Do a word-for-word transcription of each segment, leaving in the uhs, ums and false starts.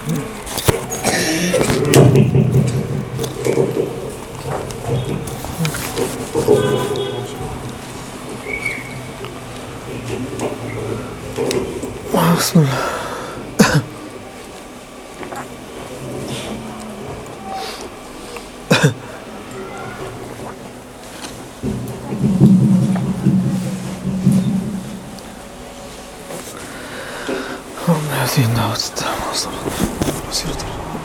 بسم الله. هذه الدعوة التامة والصلاة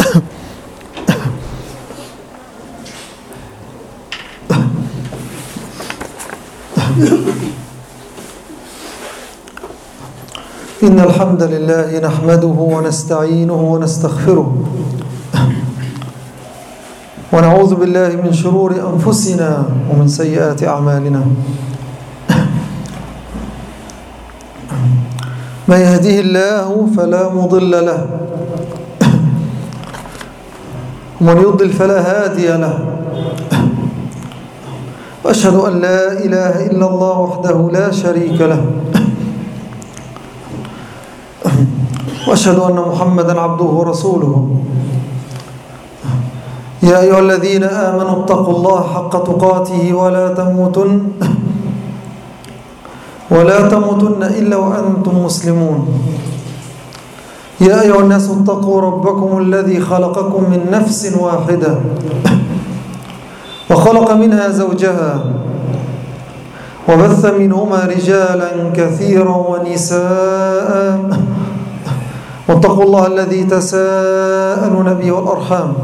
إن الحمد لله نحمده ونستعينه ونستغفره ونعوذ بالله من شرور أنفسنا ومن سيئات أعمالنا. من يهده الله فلا مضل له ومن يضلل فلا هادي له. وأشهد أن لا إله إلا الله وحده لا شريك له. وأشهد أن محمدا عبده ورسوله. يا أيها الذين آمنوا اتقوا الله حق تقاته ولا تموتن ولا تموتن إلا وأنتم مسلمون. يا أيها الناس اتقوا ربكم الذي خلقكم من نفس واحدة وخلق منها زوجها وبث منهما رجالا كثيرا ونساء واتقوا الله الذي تساءلون به والأرحام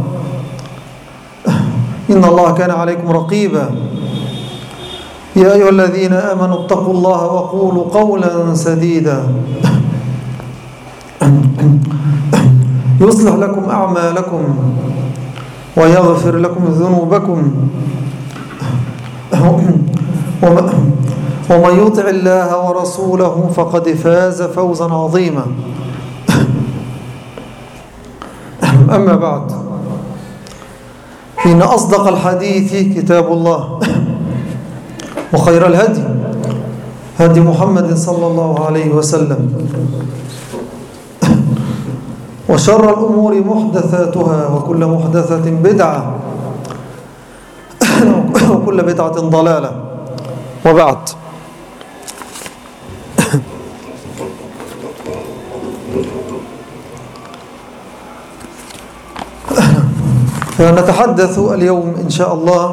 إن الله كان عليكم رقيبا. يا أيها الذين آمنوا اتقوا الله وقولوا قولا سديدا يصلح لكم أعمالكم ويغفر لكم ذنوبكم ومن يطع الله ورسوله فقد فاز فوزا عظيما. أما بعد، إن أصدق الحديث كتاب الله وخير الهدي هدي محمد صلى الله عليه وسلم وشر الأمور محدثاتها وكل محدثة بدعة وكل بدعة ضلالة. وبعد، فنتحدث اليوم إن شاء الله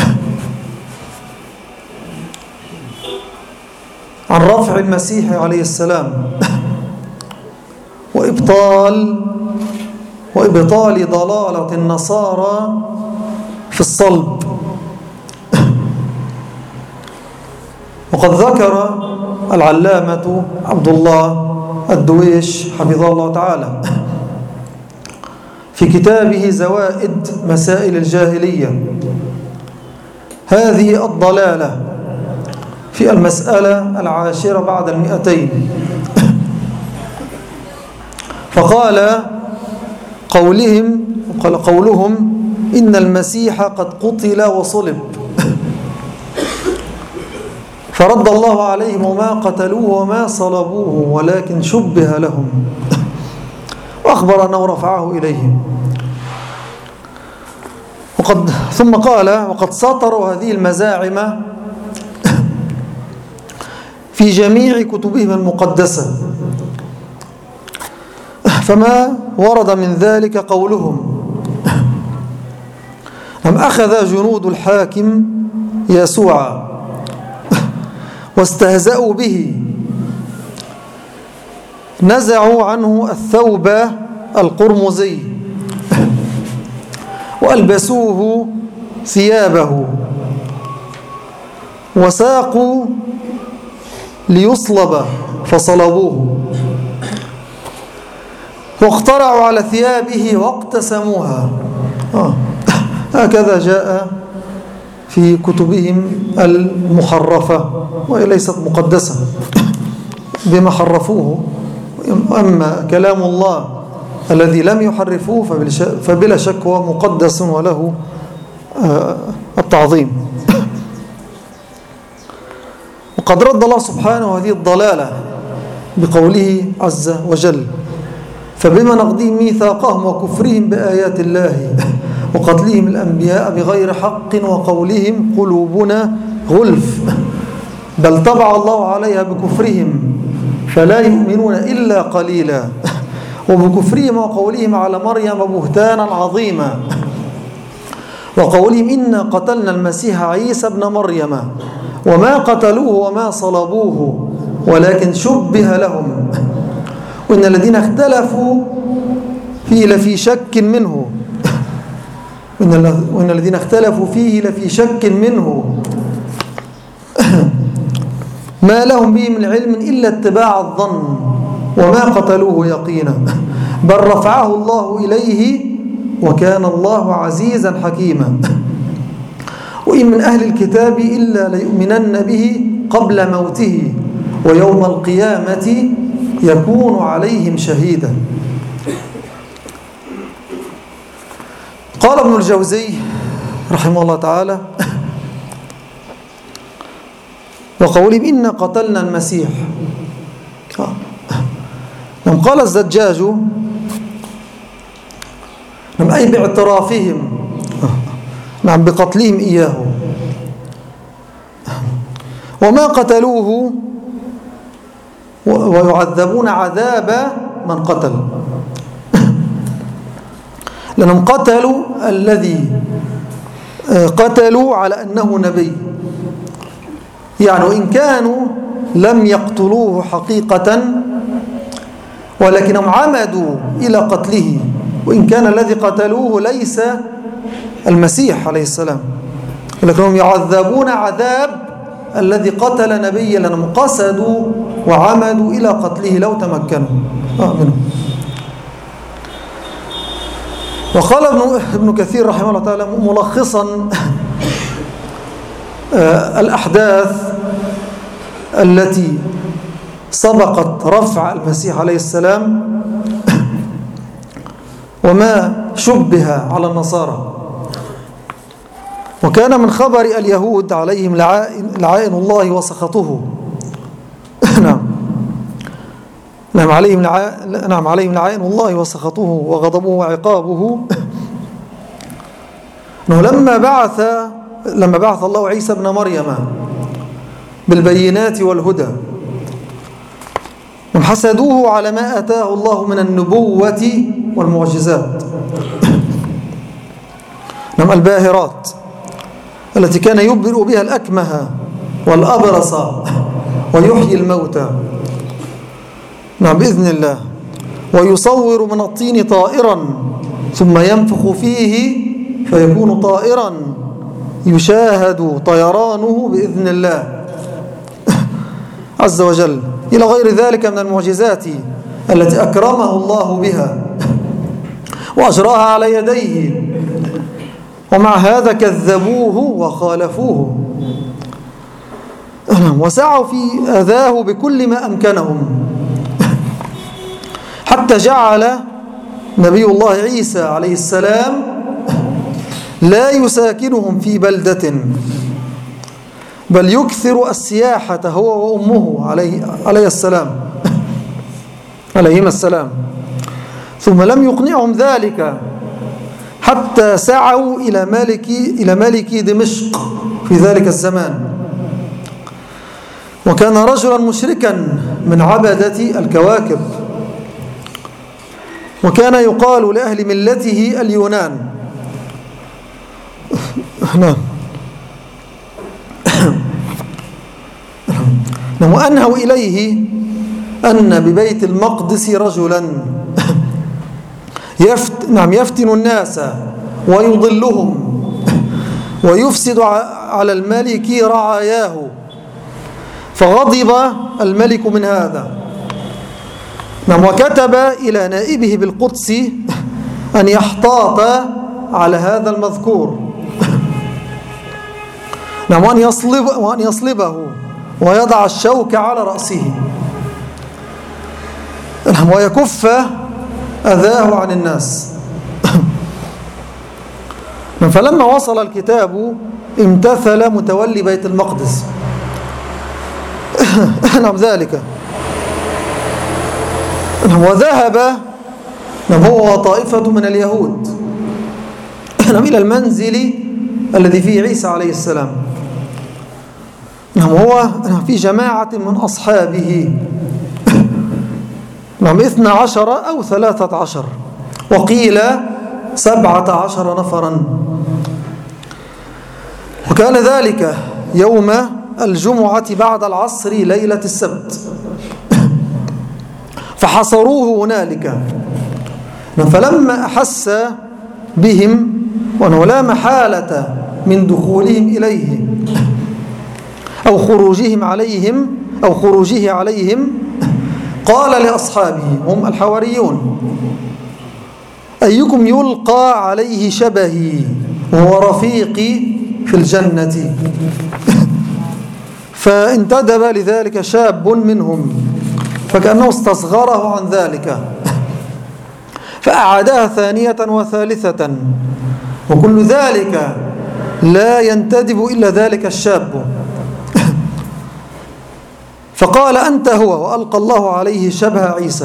عن رفع المسيح عليه السلام وإبطال وإبطال ضلالة النصارى في الصلب. وقد ذكر العلامة عبد الله الدويش حفظه الله تعالى في كتابه زوائد مسائل الجاهلية هذه الضلالة في المسألة العاشرة بعد المئتين. فقال قولهم قال قولهم إن المسيح قد قتل وصلب، فرد الله عليهم وما قتلوه وما صلبوه ولكن شبه لهم، وأخبر أنه رفعه إليهم. وقد ثم قال وقد سطروا هذه المزاعم في جميع كتبهم المقدسة، فما ورد من ذلك قولهم أم أخذ جنود الحاكم يسوع واستهزأوا به، نزعوا عنه الثوب القرمزي وألبسوه ثيابه وساقوا ليصلب فصلبوه، واخترعوا على ثيابه واقتسموها. آه. هكذا جاء في كتبهم المحرفة، وهي ليست مقدسة بما حرفوه. أما كلام الله الذي لم يحرفوه فبلا شك هو مقدس وله التعظيم. وقد رد الله سبحانه هذه الضلالة بقوله عز وجل فبما نقضيهم ميثاقهم وكفرهم بآيات الله وقتلهم الأنبياء بغير حق وقولهم قلوبنا غلف بل طبع الله عليها بكفرهم فلا يؤمنون إلا قليلا وبكفرهم وقولهم على مريم بهتانا عظيما وقولهم إنا قتلنا المسيح عيسى ابن مريم وما قتلوه وما صلبوه ولكن شبه لهم وإن الذين اختلفوا فيه لفي شك منه وإن الذين اختلفوا فيه لفي شك منه ما لهم به من علم إلا اتباع الظن وما قتلوه يقينا بل رفعه الله إليه وكان الله عزيزا حكيما وإن من أهل الكتاب إلا ليؤمنن به قبل موته ويوم القيامة يكون عليهم شهيدا. قال ابن الجوزي رحمه الله تعالى وقولهم إنا قتلنا المسيح نعم قال الزجاج نعم أي باعترافهم نعم بقتلهم إياه وما قتلوه ويعذبون عذاب من قتل لأنهم قتلوا الذي قتلوا على أنه نبي يعني وإن كانوا لم يقتلوه حقيقة ولكنهم عمدوا إلى قتله وإن كان الذي قتلوه ليس المسيح عليه السلام ولكنهم يعذبون عذاب الذي قتل نبيا لأنهم قصدوا وعمدوا إلى قتله لو تمكنوا آه منه. وقال ابن كثير رحمه الله تعالى ملخصا الأحداث التي سبقت رفع المسيح عليه السلام وما شبه على النصارى وكان من خبر اليهود عليهم لعائن الله وسخطه نعم نعم عليهم نعم عليهم لعائن الله وسخطه وغضبه وعقابه انه لما بعث لما بعث الله عيسى ابن مريم بالبينات والهدى حسدوه على ما آتاه الله من النبوة والمعجزات نعم الباهرات التي كان يبرئ بها الأكمه والأبرص ويحيي الموتى نعم بإذن الله ويصور من الطين طائرا ثم ينفخ فيه فيكون طائرا يشاهد طيرانه بإذن الله عز وجل إلى غير ذلك من المعجزات التي أكرمه الله بها وأجراها على يديه ومع هذا كذبوه وخالفوه وسعوا في أذاه بكل ما أمكنهم حتى جعل نبي الله عيسى عليه السلام لا يساكنهم في بلدة بل يكثر السياحة هو وأمه عليه, عليه السلام عليهما السلام ثم لم يقنعهم ذلك حتى سعوا إلى مالك إلى مالك دمشق في ذلك الزمان وكان رجلا مشركا من عبدة الكواكب وكان يقال لأهل ملته اليونان نعم وأنهوا إليه أن ببيت المقدس رجلا يفت نعم يفتن الناس ويضلهم ويفسد على الملك رعاياه فغضب الملك من هذا نعم وكتب إلى نائبه بالقدس أن يحتاط على هذا المذكور نعم وأن يصلب وأن يصلبه ويضع الشوك على رأسه ويكف أذاه عن الناس فلما وصل الكتاب امتثل متولي بيت المقدس نعم ذلك وذهب نعم هو طائفة من اليهود نعم إلى المنزل الذي فيه عيسى عليه السلام. نعم هو في جماعة من أصحابه نعم اثنى عشر أو ثلاثة عشر، وقيل سبعة عشر نفرا. وكان ذلك يوم الجمعة بعد العصر ليلة السبت، فحصروه هنالك. فلما أحس بهم وأنه لا محالة من دخولهم إليه أو خروجهم عليهم أو خروجه عليهم، قال لأصحابه هم الحواريون: أيكم يلقى عليه شبهي وهو رفيقي في الجنة؟ فانتدب لذلك شاب منهم فكأنه استصغره عن ذلك، فأعادها ثانية وثالثة، وكل ذلك لا ينتدب إلا ذلك الشاب. فقال: أنت هو، وألقى الله عليه شبه عيسى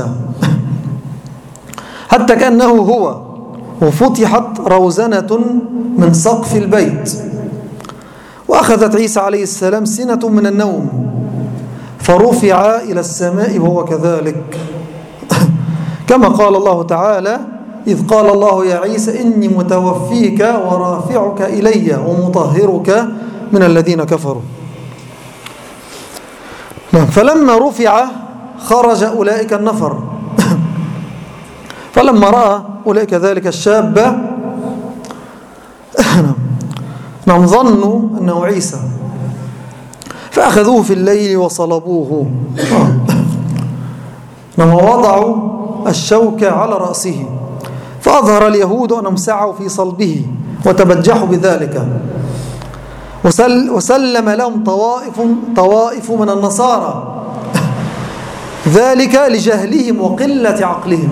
حتى كأنه هو، وفتحت روزنة من سقف البيت، وأخذت عيسى عليه السلام سنة من النوم، فرفع إلى السماء وهو كذلك كما قال الله تعالى: إذ قال الله يا عيسى إني متوفيك ورافعك إلي ومطهرك من الذين كفروا. فلما رفع خرج أولئك النفر فلما رأى أولئك ذلك الشاب نعم ظنوا أنه عيسى، فأخذوه في الليل وصلبوه، نعم ووضعوا الشوك على رأسه، فأظهر اليهود أنهم سعوا في صلبه وتبجحوا بذلك، وسل وسلم لهم طوائف, طوائف من النصارى ذلك لجهلهم وقلة عقلهم،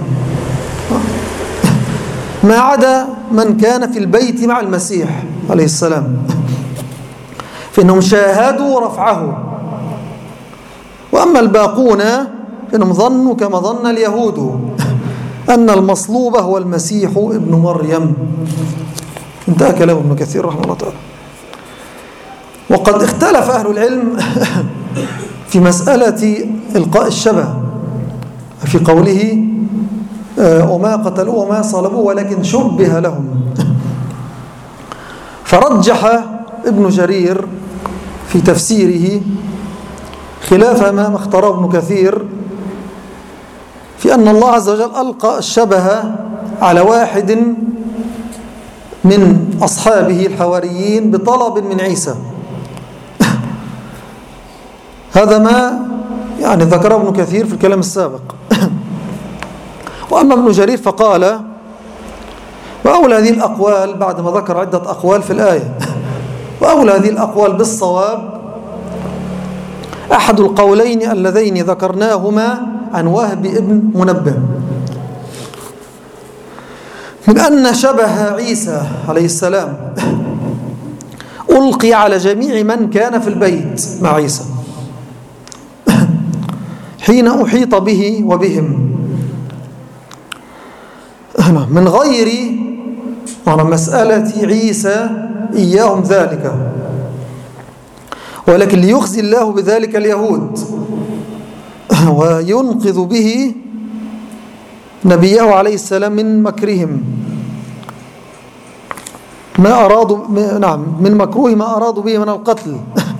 ما عدا من كان في البيت مع المسيح عليه السلام، فإنهم شاهدوا رفعه. وأما الباقون فإنهم ظنوا كما ظن اليهود أن المصلوب هو المسيح ابن مريم. انتهى كلام ابن كثير رحمه الله تعالى. وقد اختلف أهل العلم في مسألة إلقاء الشبه، في قوله وما قتلوه وما صلبوه ولكن شبه لهم. فرجح ابن جرير في تفسيره خلاف ما اختاره ابن كثير في أن الله عز وجل ألقى الشبه على واحد من أصحابه الحواريين بطلب من عيسى. هذا ما يعني ذكره ابن كثير في الكلام السابق. وأما ابن جرير فقال: وأولى هذه الأقوال بعد ما ذكر عدة أقوال في الآية، وأولى هذه الأقوال بالصواب أحد القولين اللذين ذكرناهما عن وهب ابن منبه، من أن شبه عيسى عليه السلام ألقي على جميع من كان في البيت مع عيسى حين أحيط به وبهم، من غير مسألة عيسى إياهم ذلك، ولكن ليخزي الله بذلك اليهود وينقذ به نبيه عليه السلام من مكرهم ما أرادوا نعم من مكروه ما أرادوا به من القتل،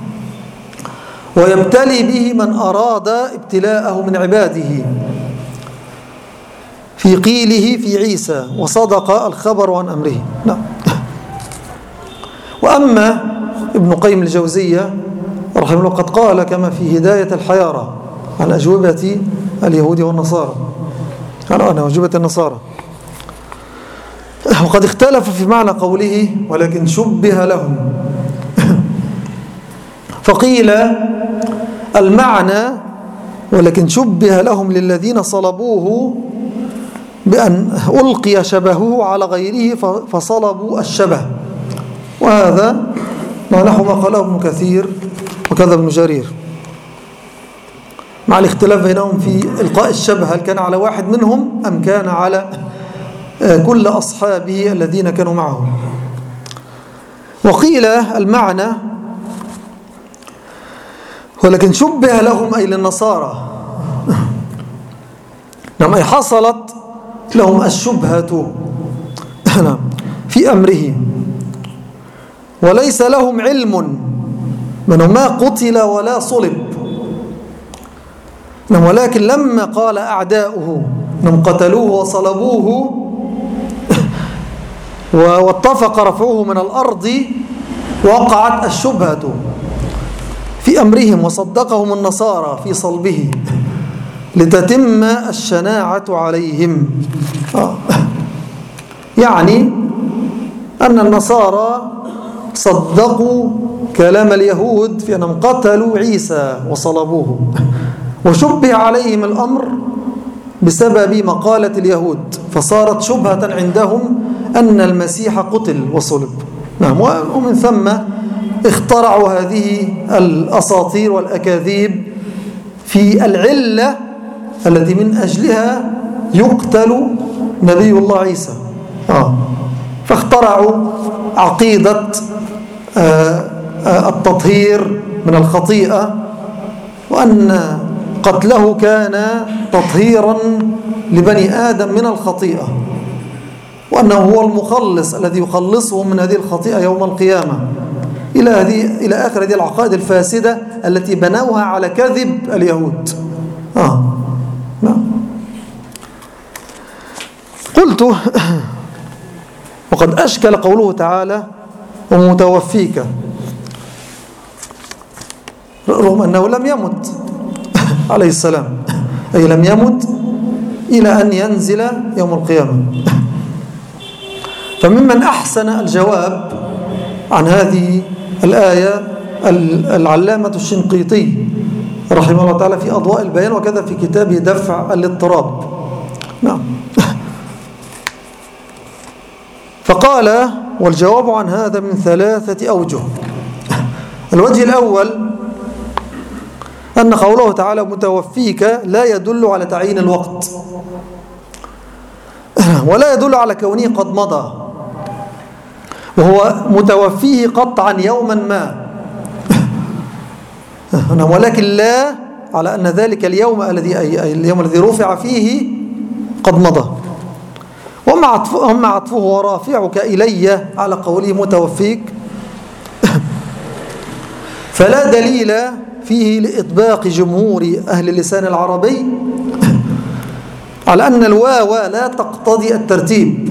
ويبتلي به من أراد ابتلاءه من عباده، في قيله في عيسى وصدق الخبر عن أمره. نعم. وأما ابن قيم الجوزية رحمه الله قد قال كما في هداية الحيارى عن أجوبة اليهود والنصارى، عن أجوبة النصارى، وقد اختلفوا في معنى قوله ولكن شبه لهم. فقيل المعنى ولكن شبه لهم للذين صلبوه بأن ألقي شبهه على غيره فصلبوا الشبه، وهذا نحو ما قاله ابن كثير وكذا ابن جرير، مع الاختلاف بينهم في إلقاء الشبه، هل كان على واحد منهم أم كان على كل أصحابه الذين كانوا معه. وقيل المعنى ولكن شبه لهم أي للنصارى، نعم، أي حصلت لهم الشبهة في أمره وليس لهم علم منه ما قتل ولا صلب، ولكن لما قال أعداؤه أنهم قتلوه وصلبوه واتفق رفعوه من الأرض وقعت الشبهة في أمرهم وصدقهم النصارى في صلبه لتتم الشناعة عليهم. آه. يعني أن النصارى صدقوا كلام اليهود في أنهم قتلوا عيسى وصلبوه، وشبه عليهم الأمر بسبب مقالة اليهود، فصارت شبهة عندهم أن المسيح قتل وصلب. نعم، ومن ثم اخترعوا هذه الأساطير والأكاذيب في العلة التي من أجلها يقتل نبي الله عيسى. آه. فاخترعوا عقيدة آه آه التطهير من الخطيئة، وأن قتله كان تطهيرا لبني آدم من الخطيئة، وأنه هو المخلص الذي يخلصهم من هذه الخطيئة يوم القيامة، إلى هذه إلى آخر هذه العقائد الفاسدة التي بنوها على كذب اليهود. آه. نعم. قلت وقد أشكل قوله تعالى ومتوفيك، رغم أنه لم يمت عليه السلام، أي لم يمت إلى أن ينزل يوم القيامة. فممن أحسن الجواب عن هذه الآية العلامة الشنقيطي رحمه الله تعالى في أضواء البيان، وكذا في كتابه دفع الاضطراب. نعم. فقال والجواب عن هذا من ثلاثة أوجه. الوجه الأول أن قوله تعالى متوفيك لا يدل على تعيين الوقت، ولا يدل على كونه قد مضى، وهو متوفيه قطعا يوما ما، ولكن لا على أن ذلك اليوم الذي أي اليوم الذي رفع فيه قد مضى. وأما عطفه ورافعك إلي على قوله متوفيك فلا دليل فيه لإطباق جمهور أهل اللسان العربي على أن الواو لا تقتضي الترتيب،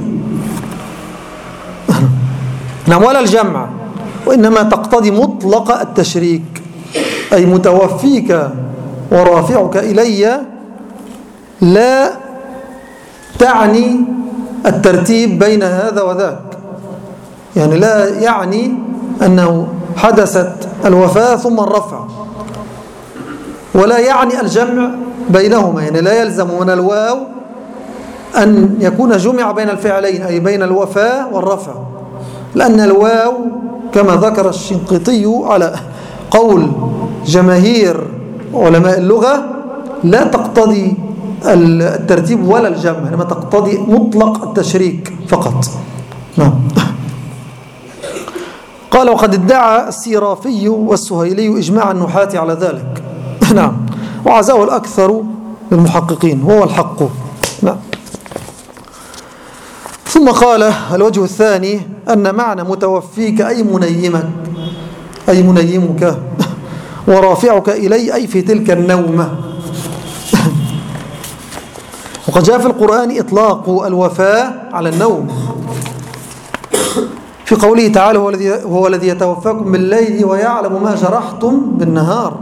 نعم، ولا الجمع، وإنما تقتضي مطلق التشريك، أي متوفيك ورافعك إلي لا تعني الترتيب بين هذا وذاك، يعني لا يعني أنه حدثت الوفاة ثم الرفع، ولا يعني الجمع بينهما، يعني لا يلزم من الواو أن يكون جمع بين الفعلين، أي بين الوفاة والرفع، لأن الواو كما ذكر الشنقيطي على قول جماهير علماء اللغة لا تقتضي الترتيب ولا الجمع، إنما تقتضي مطلق التشريك فقط. نعم. قال وقد ادعى السيرافي والسهيلي إجماع النحاة على ذلك. نعم، وعزاه الأكثر للمحققين وهو الحق. نعم. ثم قال الوجه الثاني أن معنى متوفيك أي منيمك، أي منيمك، ورافعك إلي أي في تلك النومة. وقد جاء في القرآن إطلاق الوفاة على النوم في قوله تعالى هو الذي يتوفاكم بالليل ويعلم ما جرحتم بالنهار،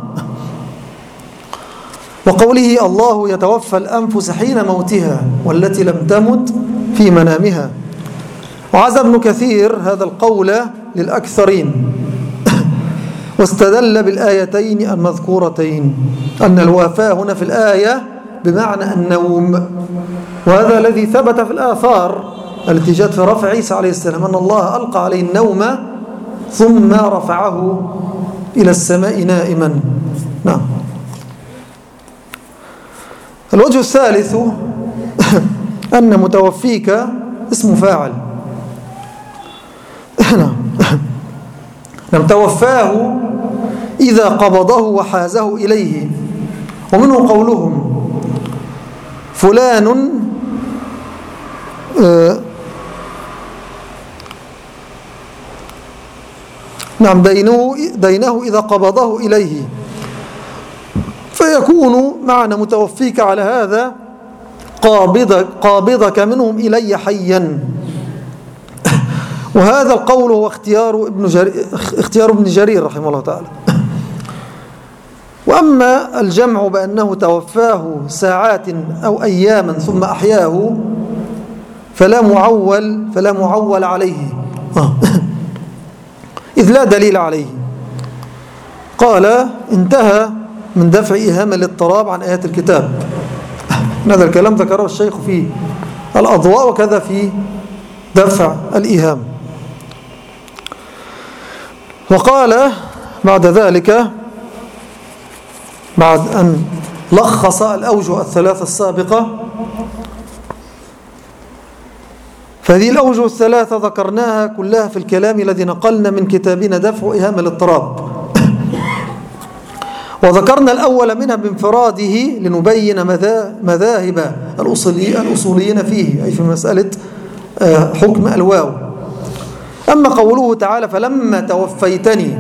وقوله الله يتوفى الأنفس حين موتها والتي لم تمت في منامها. وعزى ابن كثير هذا القول للأكثرين واستدل بالآيتين المذكورتين أن الوفاة هنا في الآية بمعنى النوم، وهذا الذي ثبت في الآثار التي جاءت في رفع عيسى عليه السلام أن الله ألقى عليه النوم ثم رفعه إلى السماء نائما. نعم. الوجه الثالث أن متوفيك اسم فاعل. نعم. توفاه إذا قبضه وحازه إليه. ومنه قولهم فلان آه نعم دينه, دينه إذا قبضه إليه، فيكون معنى متوفيك على هذا قابضك, قابضك منهم إلي حيا. وهذا القول هو اختيار ابن جرير, اختيار ابن جرير رحمه الله تعالى. وأما الجمع بأنه توفاه ساعات أو أياما ثم أحياه فلا معول فلا معول عليه، إذ لا دليل عليه. قال انتهى من دفع إيهام الاضطراب عن آيات الكتاب. هذا الكلام ذكره الشيخ في الأضواء وكذا في دفع الإيهام. وقال بعد ذلك بعد أن لخص الأوجه الثلاثة السابقة، فهذه الأوجه الثلاثة ذكرناها كلها في الكلام الذي نقلنا من كتابنا دفع إيهام الاضطراب. وذكرنا الأول منها بانفراده لنبين مذاهب الأصوليين فيه، أي في مسألة حكم الواو. أما قوله تعالى فلما توفيتني،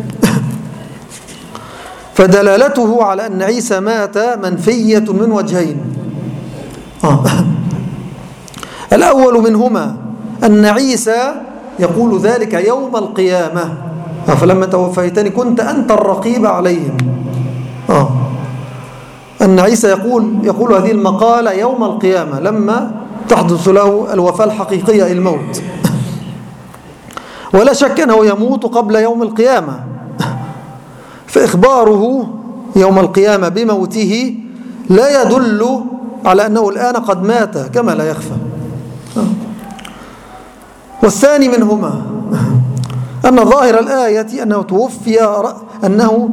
فدلالته على أن عيسى مات منفية من وجهين. آه. الأول منهما أن عيسى يقول ذلك يوم القيامة، آه. فلما توفيتني كنت أنت الرقيب عليهم. آه. أن عيسى يقول, يقول هذه المقالة يوم القيامة لما تحدث له الوفاة الحقيقية، الموت. ولا شك أنه يموت قبل يوم القيامة، فإخباره يوم القيامة بموته لا يدل على أنه الآن قد مات كما لا يخفى. والثاني منهما أن ظاهر الآية أنه توفي أنه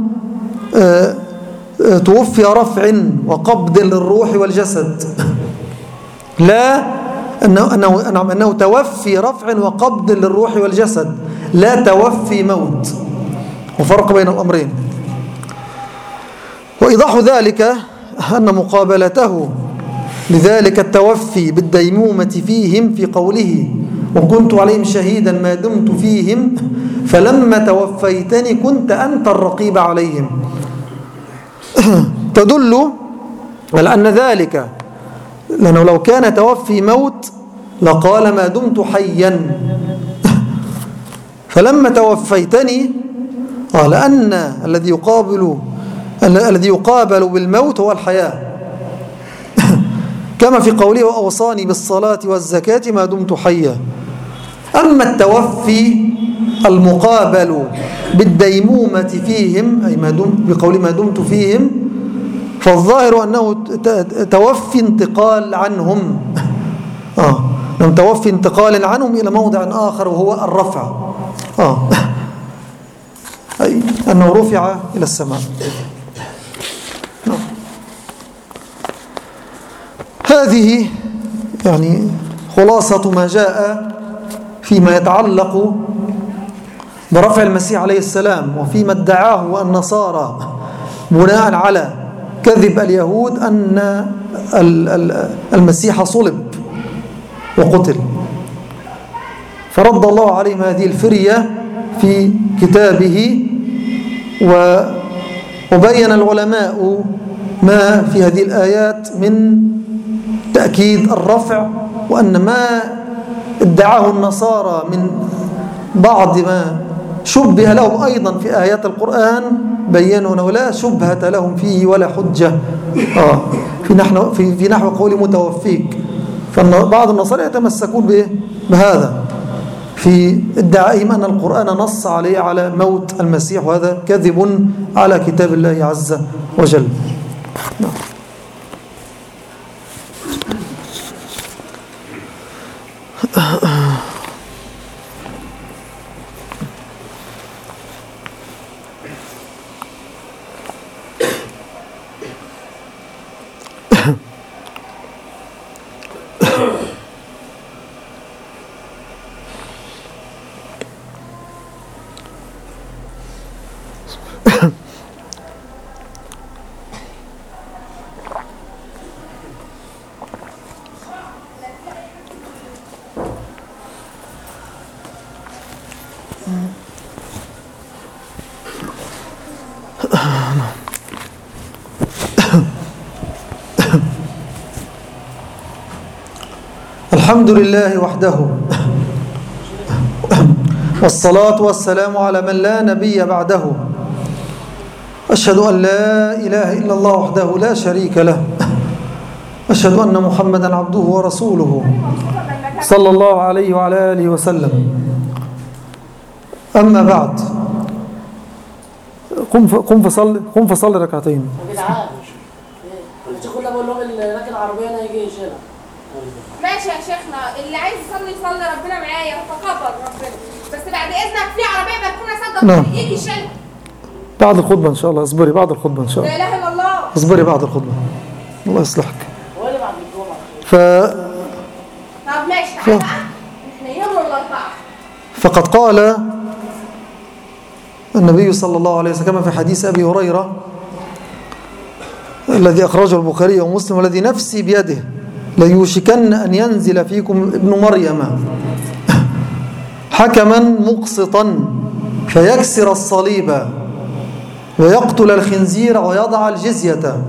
توفي رفع وقبض للروح والجسد، لا أنه, أنه, أنه توفي رفع وقبض للروح والجسد، لا توفي موت، وفرق بين الأمرين. وإيضاح ذلك أن مقابلته لذلك التوفي بالديمومة فيهم في قوله وكنت عليهم شهيدا ما دمت فيهم فلما توفيتني كنت أنت الرقيب عليهم، تدل على أن ذلك، لأنه لو كان توفي موت لقال ما دمت حيا، فلما توفيتني آه لأن الذي يقابل الذي يقابل بالموت هو الحياة، كما في قوله وأوصاني بالصلاة والزكاة ما دمت حيا. أما التوفي المقابل بالديمومة فيهم، أي ما دمت بقول ما دمت فيهم، فالظاهر أنه توفي انتقال عنهم، آه توفي انتقال عنهم إلى موضع آخر وهو الرفع، آه أي أنه رفع إلى السماء. هذه يعني خلاصة ما جاء فيما يتعلق برفع المسيح عليه السلام، وفيما ادعاه النصارى بناء على كذب اليهود أن المسيح صلب وقتل، فرد الله عليهم هذه الفرية في كتابه. وبين العلماء ما في هذه الآيات من تأكيد الرفع، وأن ما ادعاه النصارى من بعض ما شبه لهم أيضا في آيات القرآن بيّنوا أنه لا شبهة لهم فيه ولا حجة آه في, نحن في, في نحو قول متوفيك. فبعض النصارى يتمسكون بهذا في ادعائهم أن القرآن نص عليه على موت المسيح، وهذا كذب على كتاب الله عز وجل. نعم. الحمد لله وحده، والصلاة والسلام على من لا نبي بعده. أشهد أن لا إله إلا الله وحده لا شريك له، أشهد أن محمدا عبده ورسوله صلى الله عليه وعلى آله وسلم. أما بعد، قم قم فصل قم فصل ركعتين. يا جدعان الشيخ كنا بقول لهم اللي راكب العربيه انا هيجي يشيلها. ماشي يا شيخنا، اللي عايز يصلي يصلي، ربنا معايا وتقبل ربنا، بس بعد اذنك في عربيه مركونه صدق نعم. يجي يشيلها بعد الخطبة إن شاء الله. اصبري بعد الخطبة إن شاء لا الله. اله الا الله. اصبري بعد الخطبة، الله يصلحك. هو اللي بعد الجمعه. ف طب ماشي تعالى بقى احنا يوم الاربعاء. فقد قال النبي صلى الله عليه وسلم كما في حديث أبي هريرة الذي أخرجه البخاري ومسلم: والذي نفسي بيده ليوشكن أن ينزل فيكم ابن مريم حكما مقسطا فيكسر الصليب ويقتل الخنزير ويضع الجزية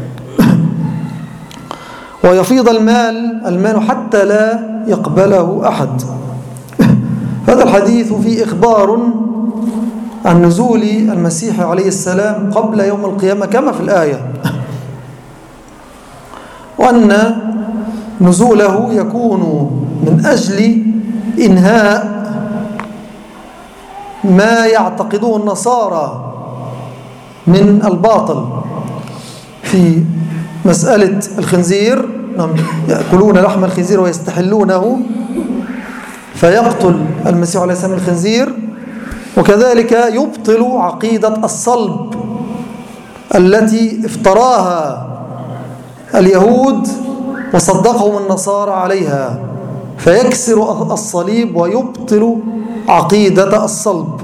ويفيض المال المال حتى لا يقبله أحد. هذا الحديث فيه إخبار عن نزول المسيح عليه السلام قبل يوم القيامة كما في الآية، وأن نزوله يكون من أجل إنهاء ما يعتقده النصارى من الباطل في مسألة الخنزير. يأكلون لحم الخنزير ويستحلونه، فيقتل المسيح عليه السلام الخنزير، وكذلك يبطل عقيدة الصلب التي افتراها اليهود وصدقهم النصارى عليها، فيكسر الصليب ويبطل عقيدة الصلب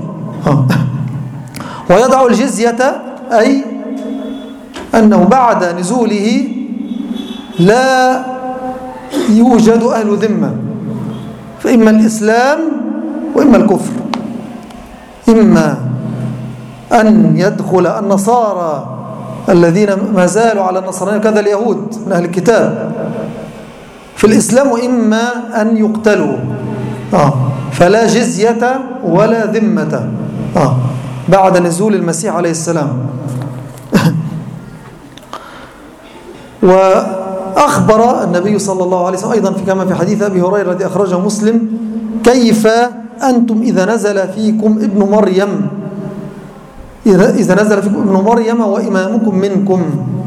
ويضع الجزية، أي أنه بعد نزوله لا يوجد أهل ذمة، فإما الإسلام وإما الكفر، إما أن يدخل النصارى الذين ما زالوا على النصرانية كذا اليهود من أهل الكتاب في الإسلام، وإما أن يقتلوا آه. فلا جزية ولا ذمة آه. بعد نزول المسيح عليه السلام. وأخبر النبي صلى الله عليه وسلم أيضا في كما في حديث أبي هريرة الذي أخرجه مسلم: كيف أنتم إذا نزل فيكم ابن مريم إذا نزل فيكم ابن مريم وإمامكم منكم.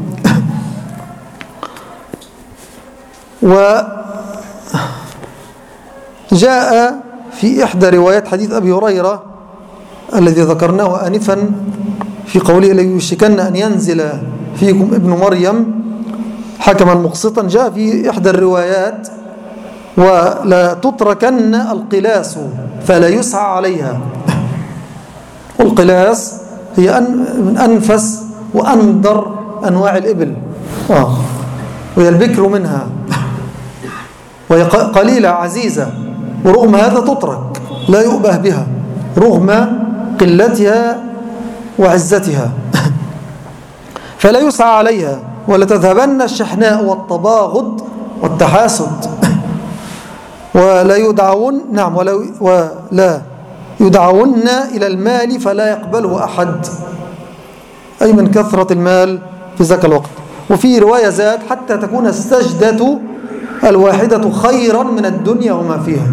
وجاء في إحدى روايات حديث أبي هريرة الذي ذكرناه آنفا في قوله: ليوشكن أن ينزل فيكم ابن مريم حكما مقسطا، جاء في إحدى الروايات: ولا تتركن القلاس فلا يسعى عليها. والقلاس هي من أنفس وأندر أنواع الإبل آه. وهي البكر منها، وهي قليلة عزيزة، ورغم هذا تترك لا يؤبه بها رغم قلتها وعزتها فلا يسعى عليها. ولا تذهبن الشحناء والتباغض والتحاسد ولا يدعون نعم ولا, ولا يدعون إلى المال فلا يقبله أحد، أي من كثرة المال في ذاك الوقت. وفي رواية زاد: حتى تكون السجدة الواحدة خيرا من الدنيا وما فيها.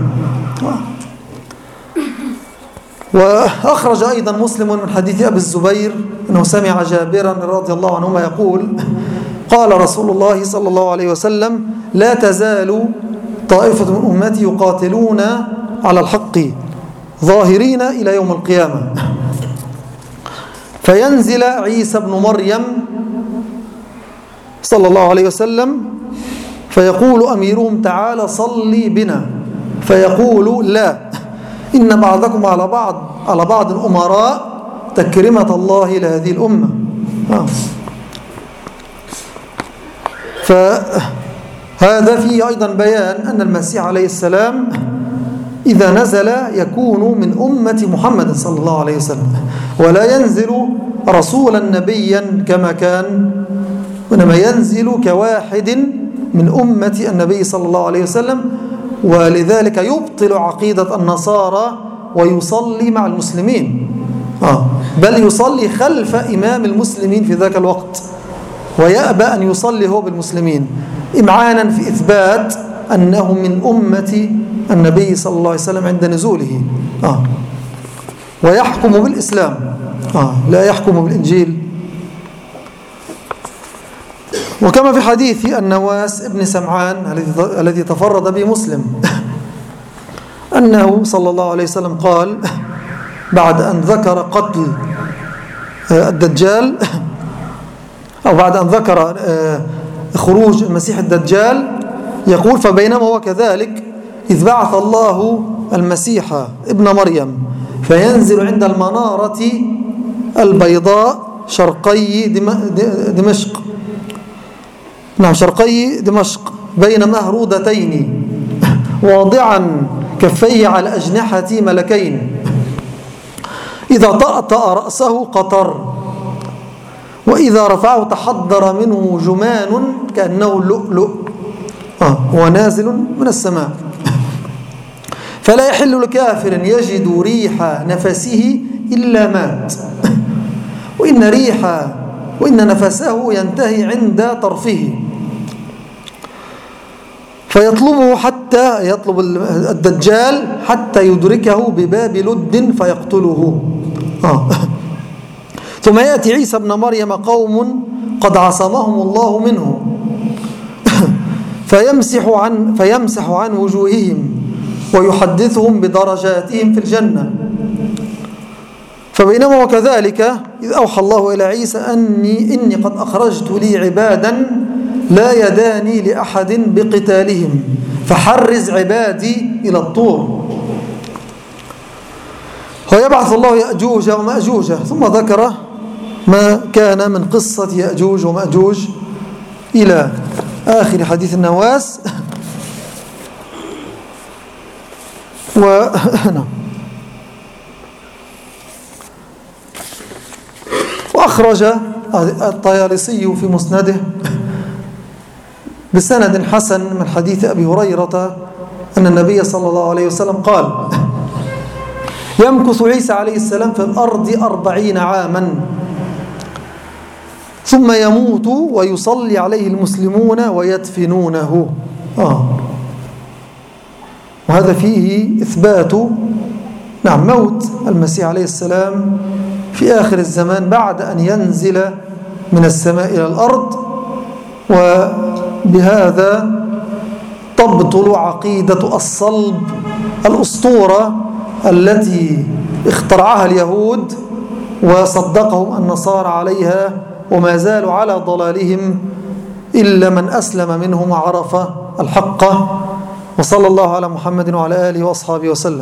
وأخرج أيضا مسلم من حديث أبي الزبير أنه سمع جابرا رضي الله عنهما يقول: قال رسول الله صلى الله عليه وسلم: لا تزال طائفة من أمتي يقاتلون على الحق ظاهرين إلى يوم القيامة، فينزل عيسى بن مريم صلى الله عليه وسلم فيقول أميرهم: تعال صلي بنا، فيقول: لا، إن بعضكم على بعض على بعض أمراء تكرمة الله لهذه الأمة. آه. فهذا فيه أيضا بيان أن المسيح عليه السلام إذا نزل يكون من أمة محمد صلى الله عليه وسلم، ولا ينزل رسولا نبيا كما كان، وإنما ينزل كواحد من أمة النبي صلى الله عليه وسلم. ولذلك يبطل عقيدة النصارى ويصلي مع المسلمين، آه بل يصلي خلف إمام المسلمين في ذاك الوقت، ويأبى أن يصلي هو بالمسلمين إمعانا في إثبات أنه من أمة النبي صلى الله عليه وسلم عند نزوله. آه ويحكم بالإسلام، آه لا يحكم بالإنجيل. وكما في حديث النواس ابن سمعان الذي تفرد به مسلم أنه صلى الله عليه وسلم قال بعد أن ذكر قتل الدجال، أو بعد أن ذكر خروج المسيح الدجال، يقول: فبينما هو كذلك إذ بعث الله المسيح ابن مريم فينزل عند المنارة البيضاء شرقي دمشق، نعم شرقي دمشق، بين مهرودتين، واضعا كفيه على أجنحة ملكين، إذا طأطأ رأسه قطر، وإذا رفعه تحضر منه جمان كأنه لؤلؤ، آه ونازل من السماء، فلا يحل لكافر يجد ريح نفسه إلا مات، وإن ريح وإن نفسه ينتهي عند طرفه، فيطلبه حتى يطلب الدجال حتى يدركه بباب لد فيقتله. آه. ثم يأتي عيسى بن مريم قوم قد عصمهم الله منه فيمسح عن, فيمسح عن وجوههم ويحدثهم بدرجاتهم في الجنة. فبينما وكذلك إذ أوحى الله إلى عيسى أني إني قد أخرجت لي عبادا لا يداني لأحد بقتالهم فحرز عبادي إلى الطور، ويبعث الله يأجوج ومأجوج. ثم ذكر ما كان من قصة يأجوج ومأجوج إلى آخر حديث النواس. و وأخرج الطيالسي في مسنده بسند حسن من حديث أبي هريرة أن النبي صلى الله عليه وسلم قال: يمكث عيسى عليه السلام في الأرض أربعين عاما ثم يموت ويصلي عليه المسلمون ويدفنونه. آه. وهذا فيه إثبات نعم موت المسيح عليه السلام في آخر الزمان بعد أن ينزل من السماء إلى الأرض. وبهذا تبطل عقيدة الصلب الأسطورة التي اخترعها اليهود وصدقهم النصارى عليها، وما زالوا على ضلالهم إلا من أسلم منهم وعرف الحق. وصلى الله على محمد وعلى آله وأصحابه وسلم.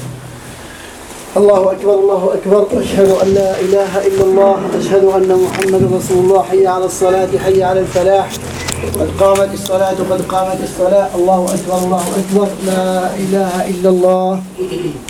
الله أكبر الله أكبر، أشهد أن لا إله إلا الله، أشهد أن محمد رسول الله. حي على الصلاة حي على الفلاح، قد قامت الصلاة قد قامت الصلاة. الله أكبر الله أكبر، لا إله إلا الله.